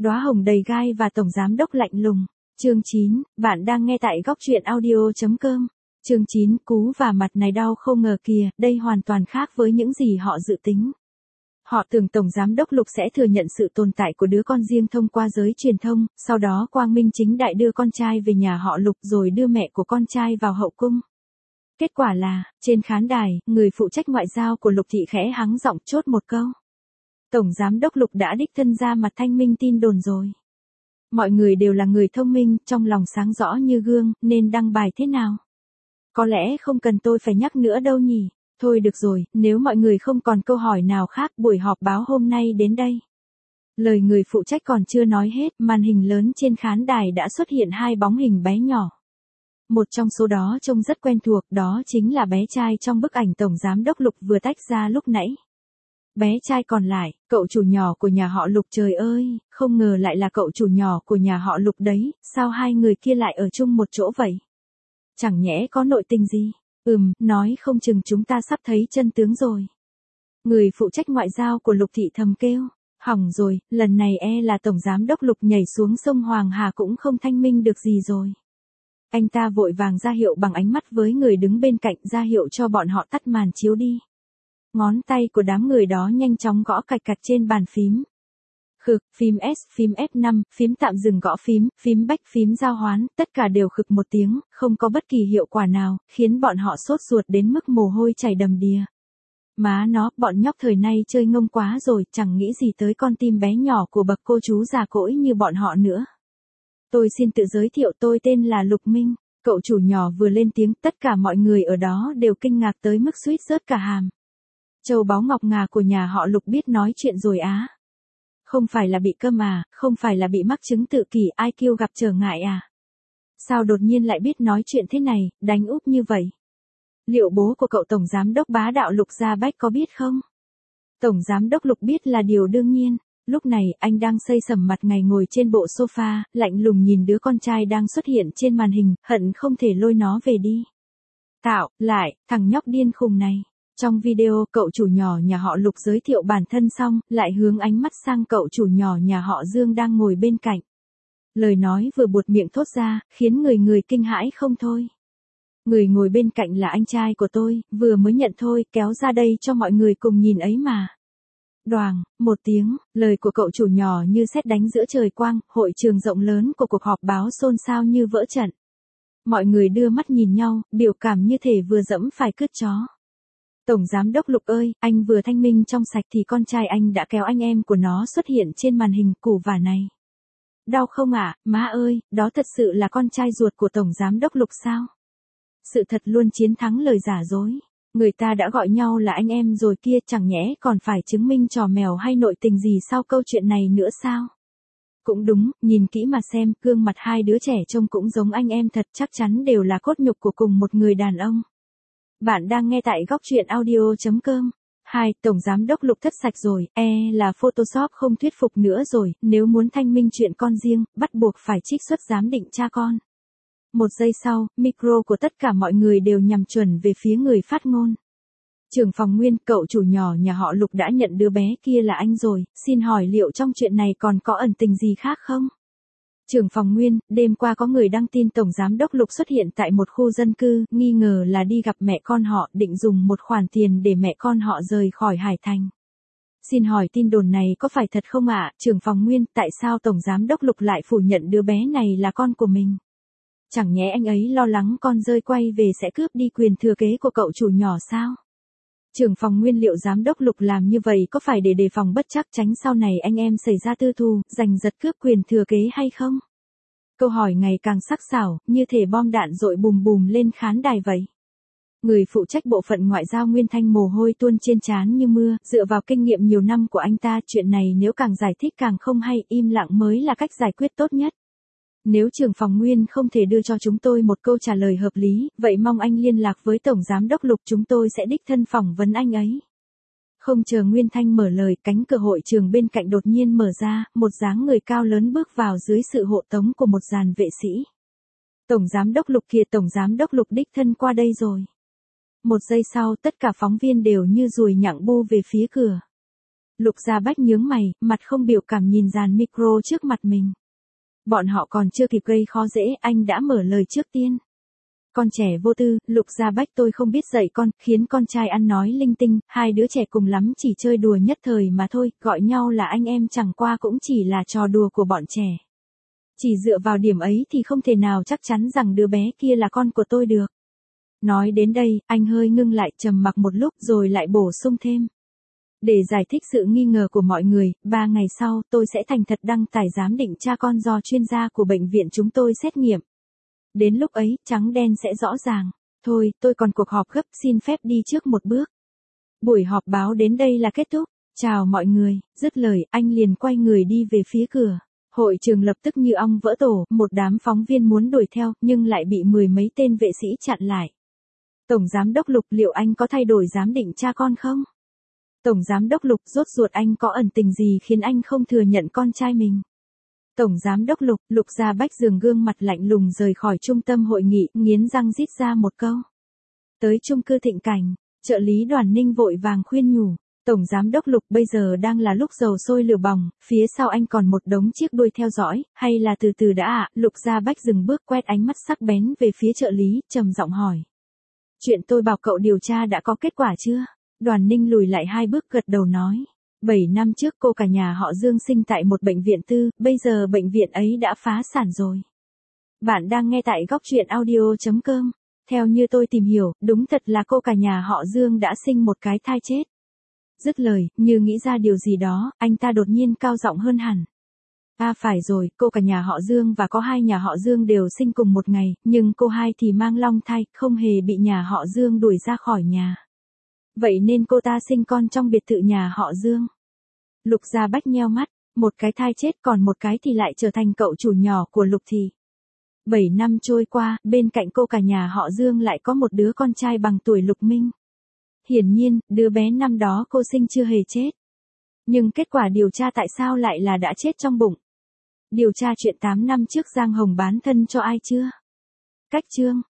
Đóa hồng đầy gai và tổng giám đốc lạnh lùng. Chương 9, bạn đang nghe tại góc truyện audio.com. Chương 9, cú và mặt này đau không ngờ kìa, đây hoàn toàn khác với những gì họ dự tính. Họ tưởng Tổng Giám đốc Lục sẽ thừa nhận sự tồn tại của đứa con riêng thông qua giới truyền thông, sau đó quang minh chính đại đưa con trai về nhà họ Lục rồi đưa mẹ của con trai vào hậu cung. Kết quả là, trên khán đài, người phụ trách ngoại giao của Lục Thị khẽ hắng giọng chốt một câu. Tổng Giám đốc Lục đã đích thân ra mặt thanh minh tin đồn rồi. Mọi người đều là người thông minh, trong lòng sáng rõ như gương, nên đăng bài thế nào? Có lẽ không cần tôi phải nhắc nữa đâu nhỉ? Thôi được rồi, nếu mọi người không còn câu hỏi nào khác, buổi họp báo hôm nay đến đây. Lời người phụ trách còn chưa nói hết, màn hình lớn trên khán đài đã xuất hiện hai bóng hình bé nhỏ. Một trong số đó trông rất quen thuộc, đó chính là bé trai trong bức ảnh Tổng Giám đốc Lục vừa tách ra lúc nãy. Bé trai còn lại, cậu chủ nhỏ của nhà họ Lục, trời ơi, không ngờ lại là cậu chủ nhỏ của nhà họ Lục đấy, sao hai người kia lại ở chung một chỗ vậy? Chẳng nhẽ có nội tình gì? Nói không chừng chúng ta sắp thấy chân tướng rồi. Người phụ trách ngoại giao của Lục Thị thầm kêu, hỏng rồi, lần này là Tổng Giám đốc Lục nhảy xuống sông Hoàng Hà cũng không thanh minh được gì rồi. Anh ta vội vàng ra hiệu bằng ánh mắt với người đứng bên cạnh, ra hiệu cho bọn họ tắt màn chiếu đi. Ngón tay của đám người đó nhanh chóng gõ cạch cạch trên bàn phím. Khực, phím S, phím F5, phím tạm dừng gõ phím back, phím giao hoán, tất cả đều khực một tiếng, không có bất kỳ hiệu quả nào, khiến bọn họ sốt ruột đến mức mồ hôi chảy đầm đìa. Má nó, bọn nhóc thời nay chơi ngông quá rồi, chẳng nghĩ gì tới con tim bé nhỏ của bậc cô chú già cỗi như bọn họ nữa. Tôi xin tự giới thiệu, tôi tên là Lục Minh. Cậu chủ nhỏ vừa lên tiếng, tất cả mọi người ở đó đều kinh ngạc tới mức suýt rớt cả hàm. Châu báu ngọc ngà của nhà họ Lục biết nói chuyện rồi á. Không phải là bị câm à, không phải là bị mắc chứng tự kỷ IQ gặp trở ngại à. Sao đột nhiên lại biết nói chuyện thế này, đánh úp như vậy? Liệu bố của cậu Tổng Giám đốc bá đạo Lục Gia Bách có biết không? Tổng Giám đốc Lục biết là điều đương nhiên. Lúc này, anh đang xây sẩm mặt ngày ngồi trên bộ sofa, lạnh lùng nhìn đứa con trai đang xuất hiện trên màn hình, hận không thể lôi nó về đi. Tạo, lại, thằng nhóc điên khùng này. Trong video, cậu chủ nhỏ nhà họ Lục giới thiệu bản thân xong, lại hướng ánh mắt sang cậu chủ nhỏ nhà họ Dương đang ngồi bên cạnh. Lời nói vừa buột miệng thốt ra, khiến người kinh hãi không thôi. Người ngồi bên cạnh là anh trai của tôi, vừa mới nhận thôi, kéo ra đây cho mọi người cùng nhìn ấy mà. Đoàng, một tiếng, lời của cậu chủ nhỏ như sét đánh giữa trời quang, hội trường rộng lớn của cuộc họp báo xôn xao như vỡ trận. Mọi người đưa mắt nhìn nhau, biểu cảm như thể vừa dẫm phải cứt chó. Tổng Giám đốc Lục ơi, anh vừa thanh minh trong sạch thì con trai anh đã kéo anh em của nó xuất hiện trên màn hình củ vả này. Đau không ạ, má ơi, đó thật sự là con trai ruột của Tổng Giám đốc Lục sao? Sự thật luôn chiến thắng lời giả dối. Người ta đã gọi nhau là anh em rồi kia, chẳng nhẽ còn phải chứng minh trò mèo hay nội tình gì sau câu chuyện này nữa sao? Cũng đúng, nhìn kỹ mà xem, gương mặt hai đứa trẻ trông cũng giống anh em thật, chắc chắn đều là cốt nhục của cùng một người đàn ông. Bạn đang nghe tại góc truyện audio.com. 2. Tổng Giám đốc Lục thất sạch rồi, là Photoshop không thuyết phục nữa rồi, nếu muốn thanh minh chuyện con riêng, bắt buộc phải trích xuất giám định cha con. Một giây sau, micro của tất cả mọi người đều nhằm chuẩn về phía người phát ngôn. Trưởng phòng Nguyên, cậu chủ nhỏ nhà họ Lục đã nhận đứa bé kia là anh rồi, xin hỏi liệu trong chuyện này còn có ẩn tình gì khác không? Trưởng phòng Nguyên, đêm qua có người đăng tin Tổng Giám đốc Lục xuất hiện tại một khu dân cư, nghi ngờ là đi gặp mẹ con họ, định dùng một khoản tiền để mẹ con họ rời khỏi Hải Thành. Xin hỏi tin đồn này có phải thật không ạ? Trưởng phòng Nguyên, tại sao Tổng Giám đốc Lục lại phủ nhận đứa bé này là con của mình? Chẳng nhẽ anh ấy lo lắng con rơi quay về sẽ cướp đi quyền thừa kế của cậu chủ nhỏ sao? Trưởng phòng Nguyên, liệu Giám đốc Lục làm như vậy có phải để đề phòng bất trắc tránh sau này anh em xảy ra tư thù, giành giật cướp quyền thừa kế hay không? Câu hỏi ngày càng sắc sảo, như thể bom đạn dội bùm bùm lên khán đài vậy. Người phụ trách bộ phận ngoại giao Nguyên Thanh mồ hôi tuôn trên trán như mưa, dựa vào kinh nghiệm nhiều năm của anh ta, chuyện này nếu càng giải thích càng không hay, im lặng mới là cách giải quyết tốt nhất. Nếu trưởng phòng Nguyên không thể đưa cho chúng tôi một câu trả lời hợp lý, vậy mong anh liên lạc với Tổng Giám đốc Lục, chúng tôi sẽ đích thân phỏng vấn anh ấy. Không chờ Nguyên Thanh mở lời, cánh cửa hội trường bên cạnh đột nhiên mở ra, một dáng người cao lớn bước vào dưới sự hộ tống của một dàn vệ sĩ. Tổng Giám đốc Lục kìa, Tổng Giám đốc Lục đích thân qua đây rồi. Một giây sau, tất cả phóng viên đều như ruồi nhặng bu về phía cửa. Lục Gia Bách nhướng mày, mặt không biểu cảm nhìn dàn micro trước mặt mình. Bọn họ còn chưa kịp gây khó dễ, anh đã mở lời trước tiên. Con trẻ vô tư, Lục Gia Bách tôi không biết dạy con, khiến con trai ăn nói linh tinh, hai đứa trẻ cùng lắm chỉ chơi đùa nhất thời mà thôi, gọi nhau là anh em chẳng qua cũng chỉ là trò đùa của bọn trẻ. Chỉ dựa vào điểm ấy thì không thể nào chắc chắn rằng đứa bé kia là con của tôi được. Nói đến đây, anh hơi ngưng lại trầm mặc một lúc rồi lại bổ sung thêm. Để giải thích sự nghi ngờ của mọi người, 3 ngày sau tôi sẽ thành thật đăng tải giám định cha con do chuyên gia của bệnh viện chúng tôi xét nghiệm. Đến lúc ấy, trắng đen sẽ rõ ràng. Thôi, tôi còn cuộc họp gấp, xin phép đi trước một bước. Buổi họp báo đến đây là kết thúc. Chào mọi người, dứt lời, anh liền quay người đi về phía cửa. Hội trường lập tức như ong vỡ tổ, một đám phóng viên muốn đuổi theo, nhưng lại bị 10 mấy tên vệ sĩ chặn lại. Tổng giám đốc Lục, liệu anh có thay đổi giám định cha con không? Tổng giám đốc Lục, rốt ruột anh có ẩn tình gì khiến anh không thừa nhận con trai mình? Tổng giám đốc Lục, Lục Gia Bách dường gương mặt lạnh lùng rời khỏi trung tâm hội nghị, nghiến răng rít ra một câu. Tới chung cư Thịnh Cảnh, trợ lý Đoàn Ninh vội vàng khuyên nhủ. Tổng giám đốc Lục, bây giờ đang là lúc dầu sôi lửa bỏng, phía sau anh còn một đống chiếc đuôi theo dõi, hay là từ từ đã ạ? Lục Gia Bách dừng bước, quét ánh mắt sắc bén về phía trợ lý, trầm giọng hỏi. Chuyện tôi bảo cậu điều tra đã có kết quả chưa? Đoàn Ninh lùi lại 2 bước gật đầu nói. 7 năm trước cô cả nhà họ Dương sinh tại một bệnh viện tư, bây giờ bệnh viện ấy đã phá sản rồi. Bạn đang nghe tại góc truyện audio.com. Theo như tôi tìm hiểu, đúng thật là cô cả nhà họ Dương đã sinh một cái thai chết. Dứt lời, như nghĩ ra điều gì đó, anh ta đột nhiên cao giọng hơn hẳn. À phải rồi, cô cả nhà họ Dương và có 2 nhà họ Dương đều sinh cùng một ngày, nhưng cô hai thì mang long thai, không hề bị nhà họ Dương đuổi ra khỏi nhà. Vậy nên cô ta sinh con trong biệt thự nhà họ Dương. Lục Gia Bách nheo mắt, một cái thai chết còn một cái thì lại trở thành cậu chủ nhỏ của Lục thì. 7 năm trôi qua, bên cạnh cô cả nhà họ Dương lại có một đứa con trai bằng tuổi Lục Minh. Hiển nhiên, đứa bé năm đó cô sinh chưa hề chết. Nhưng kết quả điều tra tại sao lại là đã chết trong bụng? Điều tra chuyện 8 năm trước Giang Hồng bán thân cho ai chưa? Cách chương